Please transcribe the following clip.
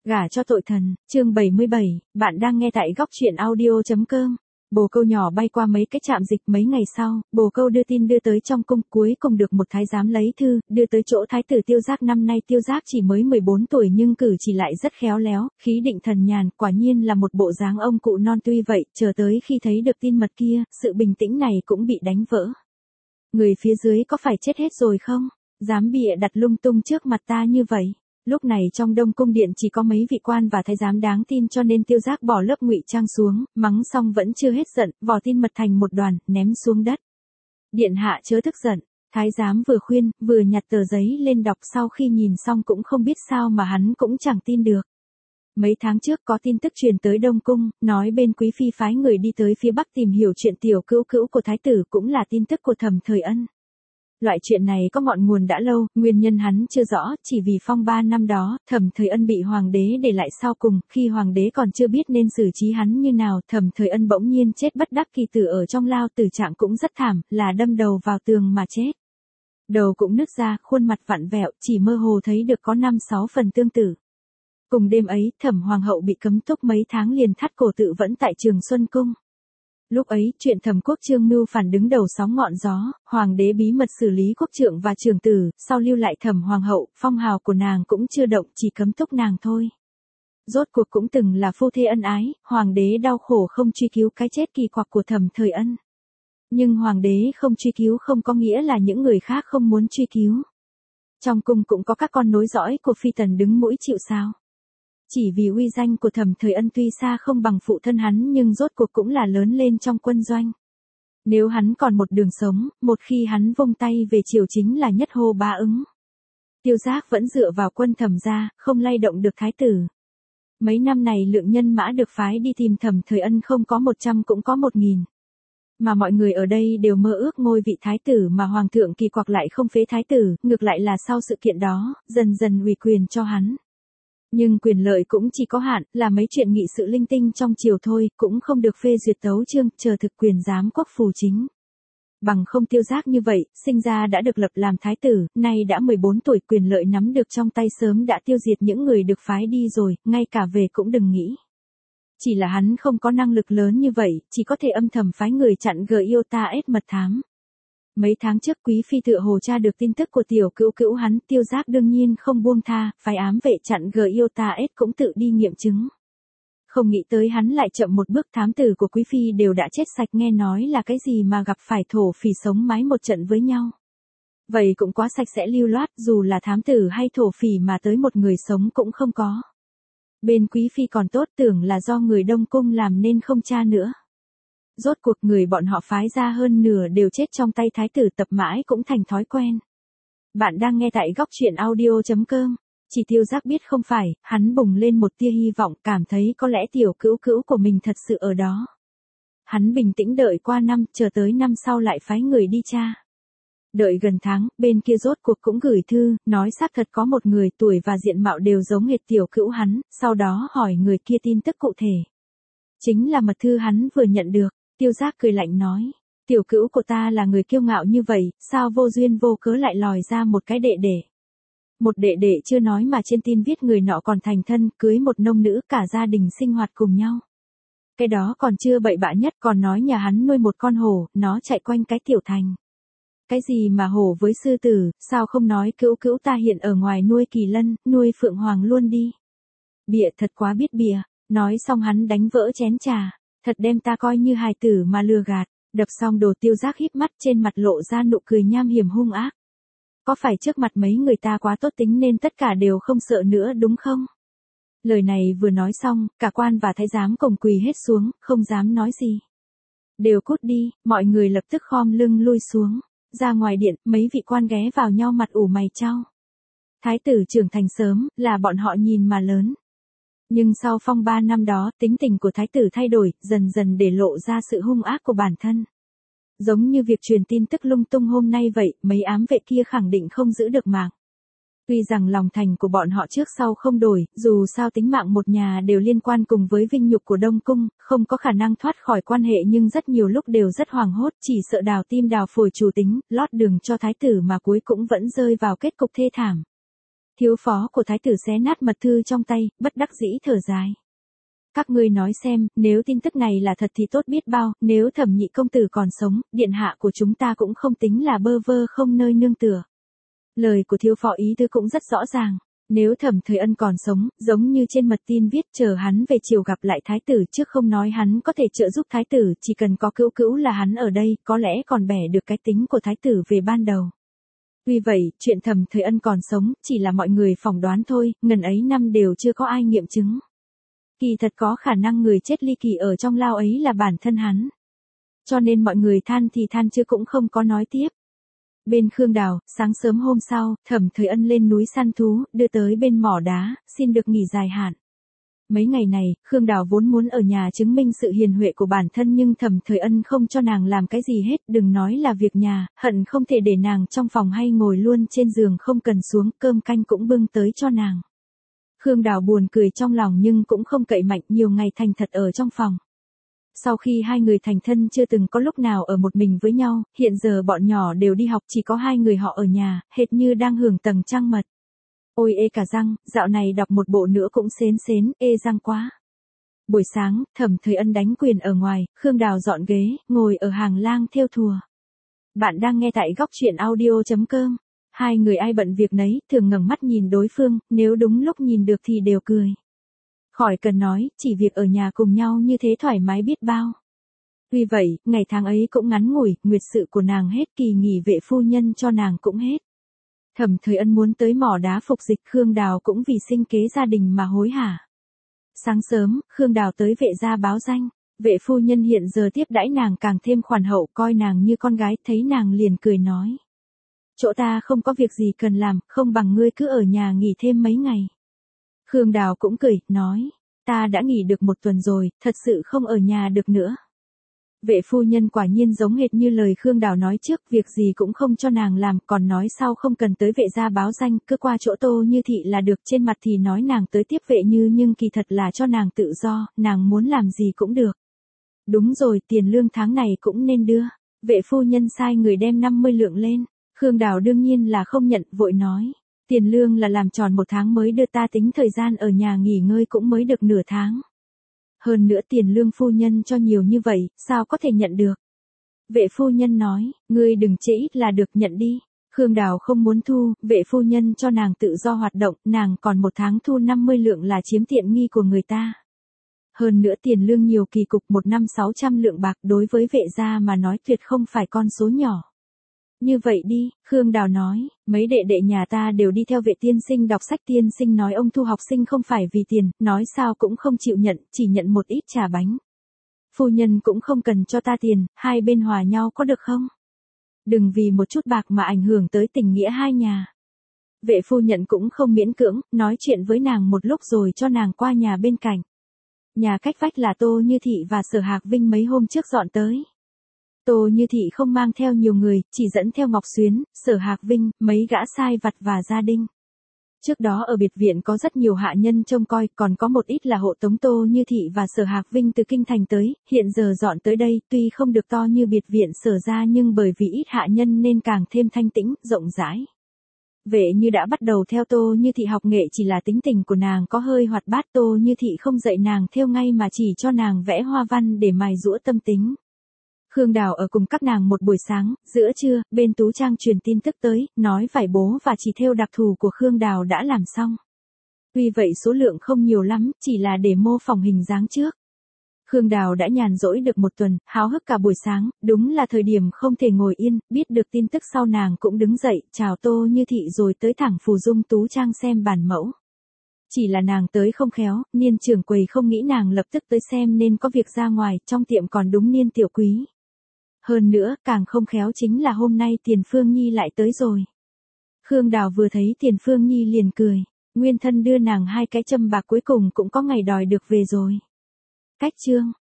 Gả cho tội thần, chương 77, bạn đang nghe tại góc truyện audio.com. Bồ Câu nhỏ bay qua mấy cái trạm dịch mấy ngày sau, Bồ Câu đưa tin đưa tới trong cung, cuối cùng được một thái giám lấy thư, đưa tới chỗ thái tử Tiêu Giác. Năm nay Tiêu Giác chỉ mới 14 tuổi nhưng cử chỉ lại rất khéo léo, khí định thần nhàn, quả nhiên là một bộ dáng ông cụ non. Tuy vậy, chờ tới khi thấy được tin mật kia, sự bình tĩnh này cũng bị đánh vỡ. Người phía dưới có phải chết hết rồi không? Dám bịa đặt lung tung trước mặt ta như vậy. Lúc này trong Đông Cung điện chỉ có mấy vị quan và thái giám đáng tin, cho nên Tiêu Giác bỏ lớp ngụy trang xuống, mắng xong vẫn chưa hết giận, vò tin mật thành một đoàn, ném xuống đất. Điện hạ chớ tức giận. Thái giám vừa khuyên, vừa nhặt tờ giấy lên đọc, sau khi nhìn xong cũng không biết sao mà hắn cũng chẳng tin được. Mấy tháng trước có tin tức truyền tới Đông Cung, nói bên quý phi phái người đi tới phía Bắc tìm hiểu chuyện tiểu cữu cữu của thái tử, cũng là tin tức của Thẩm Thời Ân. Loại chuyện này có ngọn nguồn đã lâu, nguyên nhân hắn chưa rõ, chỉ vì phong ba năm đó, Thẩm Thời Ân bị hoàng đế để lại sau cùng, khi hoàng đế còn chưa biết nên xử trí hắn như nào, Thẩm Thời Ân bỗng nhiên chết bất đắc kỳ tử ở trong lao, tử trạng cũng rất thảm, là đâm đầu vào tường mà chết. Đầu cũng nứt ra, khuôn mặt vặn vẹo, chỉ mơ hồ thấy được có 5-6 phần tương tự. Cùng đêm ấy, Thẩm Hoàng hậu bị cấm túc mấy tháng liền thắt cổ tự vẫn tại Trường Xuân Cung. Lúc ấy, chuyện Thẩm Quốc Trương mưu phản đứng đầu sóng ngọn gió, hoàng đế bí mật xử lý quốc trượng và trường tử, sau lưu lại Thẩm Hoàng hậu, phong hào của nàng cũng chưa động, chỉ cấm túc nàng thôi. Rốt cuộc cũng từng là phu thê ân ái, hoàng đế đau khổ không truy cứu cái chết kỳ quặc của Thẩm Thời Ân. Nhưng hoàng đế không truy cứu không có nghĩa là những người khác không muốn truy cứu. Trong cung cũng có các con nối dõi của phi tần đứng mũi chịu sào. Chỉ vì uy danh của Thẩm Thời Ân tuy xa không bằng phụ thân hắn nhưng rốt cuộc cũng là lớn lên trong quân doanh. Nếu hắn còn một đường sống, một khi hắn vung tay về triều chính là nhất hô bá ứng. Tiêu Giác vẫn dựa vào quân Thẩm gia, không lay động được thái tử. Mấy năm này lượng nhân mã được phái đi tìm Thẩm Thời Ân không có 100 cũng có 1000. Mà mọi người ở đây đều mơ ước ngôi vị thái tử mà hoàng thượng kỳ quặc lại không phế thái tử, ngược lại là sau sự kiện đó, dần dần ủy quyền cho hắn. Nhưng quyền lợi cũng chỉ có hạn, là mấy chuyện nghị sự linh tinh trong triều thôi, cũng không được phê duyệt tấu chương, chờ thực quyền giám quốc phù chính. Bằng không Tiêu Giác như vậy, sinh ra đã được lập làm thái tử, nay đã 14 tuổi, quyền lợi nắm được trong tay sớm đã tiêu diệt những người được phái đi rồi, ngay cả về cũng đừng nghĩ. Chỉ là hắn không có năng lực lớn như vậy, chỉ có thể âm thầm phái người chặn G.I.O.T.A.S mật thám. Mấy tháng trước quý phi tựa hồ tra được tin tức của tiểu cữu cữu hắn, Tiêu Giác đương nhiên không buông tha, phái ám vệ chặn G.I.O.T.A.S cũng tự đi nghiệm chứng. Không nghĩ tới hắn lại chậm một bước, thám tử của quý phi đều đã chết sạch, nghe nói là cái gì mà gặp phải thổ phỉ sống mái một trận với nhau. Vậy cũng quá sạch sẽ lưu loát, dù là thám tử hay thổ phỉ mà tới một người sống cũng không có. Bên quý phi còn tốt, tưởng là do người Đông Cung làm nên không tra nữa. Rốt cuộc người bọn họ phái ra hơn nửa đều chết trong tay thái tử, tập mãi cũng thành thói quen. Bạn đang nghe tại góc truyện audio.com. Chỉ Tiêu Giác biết không phải, hắn bùng lên một tia hy vọng, cảm thấy có lẽ tiểu cữu cữu của mình thật sự ở đó. Hắn bình tĩnh đợi qua năm, chờ tới năm sau lại phái người đi tra. Đợi gần tháng, bên kia rốt cuộc cũng gửi thư, nói xác thật có một người tuổi và diện mạo đều giống hệt tiểu cữu hắn, sau đó hỏi người kia tin tức cụ thể. Chính là mật thư hắn vừa nhận được. Tiêu Giác cười lạnh nói, tiểu cữu của ta là người kiêu ngạo như vậy, sao vô duyên vô cớ lại lòi ra một cái đệ đệ. Một đệ đệ chưa nói mà trên tin viết người nọ còn thành thân, cưới một nông nữ, cả gia đình sinh hoạt cùng nhau. Cái đó còn chưa bậy bạ nhất, còn nói nhà hắn nuôi một con hổ, nó chạy quanh cái tiểu thành. Cái gì mà hổ với sư tử, sao không nói cữu cữu ta hiện ở ngoài nuôi kỳ lân, nuôi phượng hoàng luôn đi. Bịa thật quá biết bịa, nói xong hắn đánh vỡ chén trà. Thật đem ta coi như hài tử mà lừa gạt. Đập xong đồ, Tiêu Giác híp mắt, trên mặt lộ ra nụ cười nham hiểm hung ác. Có phải trước mặt mấy người ta quá tốt tính nên tất cả đều không sợ nữa đúng không? Lời này vừa nói xong, cả quan và thái giám cùng quỳ hết xuống, không dám nói gì. Đều cút đi, mọi người lập tức khom lưng lui xuống. Ra ngoài điện, mấy vị quan ghé vào nhau mặt ủ mày chau. Thái tử trưởng thành sớm, là bọn họ nhìn mà lớn. Nhưng sau phong ba năm đó, tính tình của thái tử thay đổi, dần dần để lộ ra sự hung ác của bản thân. Giống như việc truyền tin tức lung tung hôm nay vậy, mấy ám vệ kia khẳng định không giữ được mạng. Tuy rằng lòng thành của bọn họ trước sau không đổi, dù sao tính mạng một nhà đều liên quan cùng với vinh nhục của Đông Cung, không có khả năng thoát khỏi quan hệ, nhưng rất nhiều lúc đều rất hoảng hốt, chỉ sợ đào tim đào phổi chủ tính, lót đường cho thái tử mà cuối cũng vẫn rơi vào kết cục thê thảm. Thiếu phó của thái tử xé nát mật thư trong tay, bất đắc dĩ thở dài. Các ngươi nói xem, nếu tin tức này là thật thì tốt biết bao, nếu Thẩm nhị công tử còn sống, điện hạ của chúng ta cũng không tính là bơ vơ không nơi nương tựa. Lời của thiếu phó ý tứ cũng rất rõ ràng. Nếu Thẩm Thời Ân còn sống, giống như trên mật tin viết, chờ hắn về chiều gặp lại thái tử, trước không nói hắn có thể trợ giúp thái tử, chỉ cần có cữu cữu là hắn ở đây, có lẽ còn bẻ được cái tính của thái tử về ban đầu. Tuy vậy, chuyện Thẩm Thời Ân còn sống, chỉ là mọi người phỏng đoán thôi, ngần ấy năm đều chưa có ai nghiệm chứng. Kỳ thật có khả năng người chết ly kỳ ở trong lao ấy là bản thân hắn. Cho nên mọi người than thì than chứ cũng không có nói tiếp. Bên Khương Đào, sáng sớm hôm sau, Thẩm Thời Ân lên núi săn thú, đưa tới bên mỏ đá, xin được nghỉ dài hạn. Mấy ngày này, Khương Đào vốn muốn ở nhà chứng minh sự hiền huệ của bản thân nhưng Thẩm Thời Ân không cho nàng làm cái gì hết, đừng nói là việc nhà, hận không thể để nàng trong phòng hay ngồi luôn trên giường không cần xuống, cơm canh cũng bưng tới cho nàng. Khương Đào buồn cười trong lòng nhưng cũng không cậy mạnh, nhiều ngày thành thật ở trong phòng. Sau khi hai người thành thân chưa từng có lúc nào ở một mình với nhau, hiện giờ bọn nhỏ đều đi học, chỉ có hai người họ ở nhà, hệt như đang hưởng tầng trăng mật. Ôi ê cả răng, dạo này đọc một bộ nữa cũng xến, ê răng quá. Buổi sáng, Thẩm Thời Ân đánh quyền ở ngoài, Khương Đào dọn ghế, ngồi ở hàng lang thêu thùa. Bạn đang nghe tại góc truyện audio.com. Hai người ai bận việc nấy, thường ngẩng mắt nhìn đối phương, nếu đúng lúc nhìn được thì đều cười. Khỏi cần nói, chỉ việc ở nhà cùng nhau như thế thoải mái biết bao. Tuy vậy, ngày tháng ấy cũng ngắn ngủi, nguyệt sự của nàng hết, kỳ nghỉ vệ phu nhân cho nàng cũng hết. Thẩm Thời Ân muốn tới mỏ đá phục dịch, Khương Đào cũng vì sinh kế gia đình mà hối hả. Sáng sớm, Khương Đào tới vệ gia báo danh. Vệ phu nhân hiện giờ tiếp đãi nàng càng thêm khoản hậu, coi nàng như con gái, thấy nàng liền cười nói. Chỗ ta không có việc gì cần làm, không bằng ngươi cứ ở nhà nghỉ thêm mấy ngày. Khương Đào cũng cười, nói, ta đã nghỉ được 1 tuần rồi, thật sự không ở nhà được nữa. Vệ phu nhân quả nhiên giống hệt như lời Khương Đào nói trước, việc gì cũng không cho nàng làm, còn nói sau không cần tới vệ gia báo danh, cứ qua chỗ Tô Như Thị là được, trên mặt thì nói nàng tới tiếp vệ như nhưng kỳ thật là cho nàng tự do, nàng muốn làm gì cũng được. Đúng rồi, tiền lương tháng này cũng nên đưa. Vệ phu nhân sai người đem 50 lượng lên. Khương Đào đương nhiên là không nhận, vội nói. Tiền lương là làm tròn 1 tháng mới đưa, ta tính thời gian ở nhà nghỉ ngơi cũng mới được nửa tháng. Hơn nữa tiền lương phu nhân cho nhiều như vậy, sao có thể nhận được? Vệ phu nhân nói, ngươi đừng trễ ít là được, nhận đi. Khương Đào không muốn thu, vệ phu nhân cho nàng tự do hoạt động, nàng còn 1 tháng thu 50 lượng là chiếm tiện nghi của người ta. Hơn nữa tiền lương nhiều kỳ cục, 1 năm 600 lượng bạc, đối với vệ gia mà nói tuyệt không phải con số nhỏ. Như vậy đi, Khương Đào nói, mấy đệ đệ nhà ta đều đi theo vệ tiên sinh đọc sách, tiên sinh nói ông thu học sinh không phải vì tiền, nói sao cũng không chịu nhận, chỉ nhận một ít trà bánh. Phu nhân cũng không cần cho ta tiền, hai bên hòa nhau có được không? Đừng vì một chút bạc mà ảnh hưởng tới tình nghĩa hai nhà. Vệ phu nhận cũng không miễn cưỡng, nói chuyện với nàng một lúc rồi cho nàng qua nhà bên cạnh. Nhà cách vách là Tô Như Thị và Sở Hạc Vinh mấy hôm trước dọn tới. Tô Như Thị không mang theo nhiều người, chỉ dẫn theo Ngọc Xuyến, Sở Hạc Vinh, mấy gã sai vặt và gia đình. Trước đó ở biệt viện có rất nhiều hạ nhân trông coi, còn có một ít là hộ tống Tô Như Thị và Sở Hạc Vinh từ kinh thành tới, hiện giờ dọn tới đây, tuy không được to như biệt viện Sở gia nhưng bởi vì ít hạ nhân nên càng thêm thanh tĩnh, rộng rãi. Vệ như đã bắt đầu theo Tô Như Thị học nghệ, chỉ là tính tình của nàng có hơi hoạt bát, Tô Như Thị không dạy nàng thêu ngay mà chỉ cho nàng vẽ hoa văn để mài giũa tâm tính. Khương Đào ở cùng các nàng một buổi sáng, giữa trưa, bên Tú Trang truyền tin tức tới, nói vải bố và chỉ thêu đặc thù của Khương Đào đã làm xong. Tuy vậy số lượng không nhiều lắm, chỉ là để mô phỏng hình dáng trước. Khương Đào đã nhàn rỗi được 1 tuần, háo hức cả buổi sáng, đúng là thời điểm không thể ngồi yên, biết được tin tức sau nàng cũng đứng dậy, chào Tô Như Thị rồi tới thẳng Phù Dung Tú Trang xem bản mẫu. Chỉ là nàng tới không khéo, Niên trưởng quầy không nghĩ nàng lập tức tới xem nên có việc ra ngoài, trong tiệm còn đúng Niên tiểu quý. Hơn nữa, càng không khéo chính là hôm nay Tiền Phương Nhi lại tới rồi. Khương Đào vừa thấy Tiền Phương Nhi liền cười, nguyên thân đưa nàng 2 cái châm bạc cuối cùng cũng có ngày đòi được về rồi. Cách chương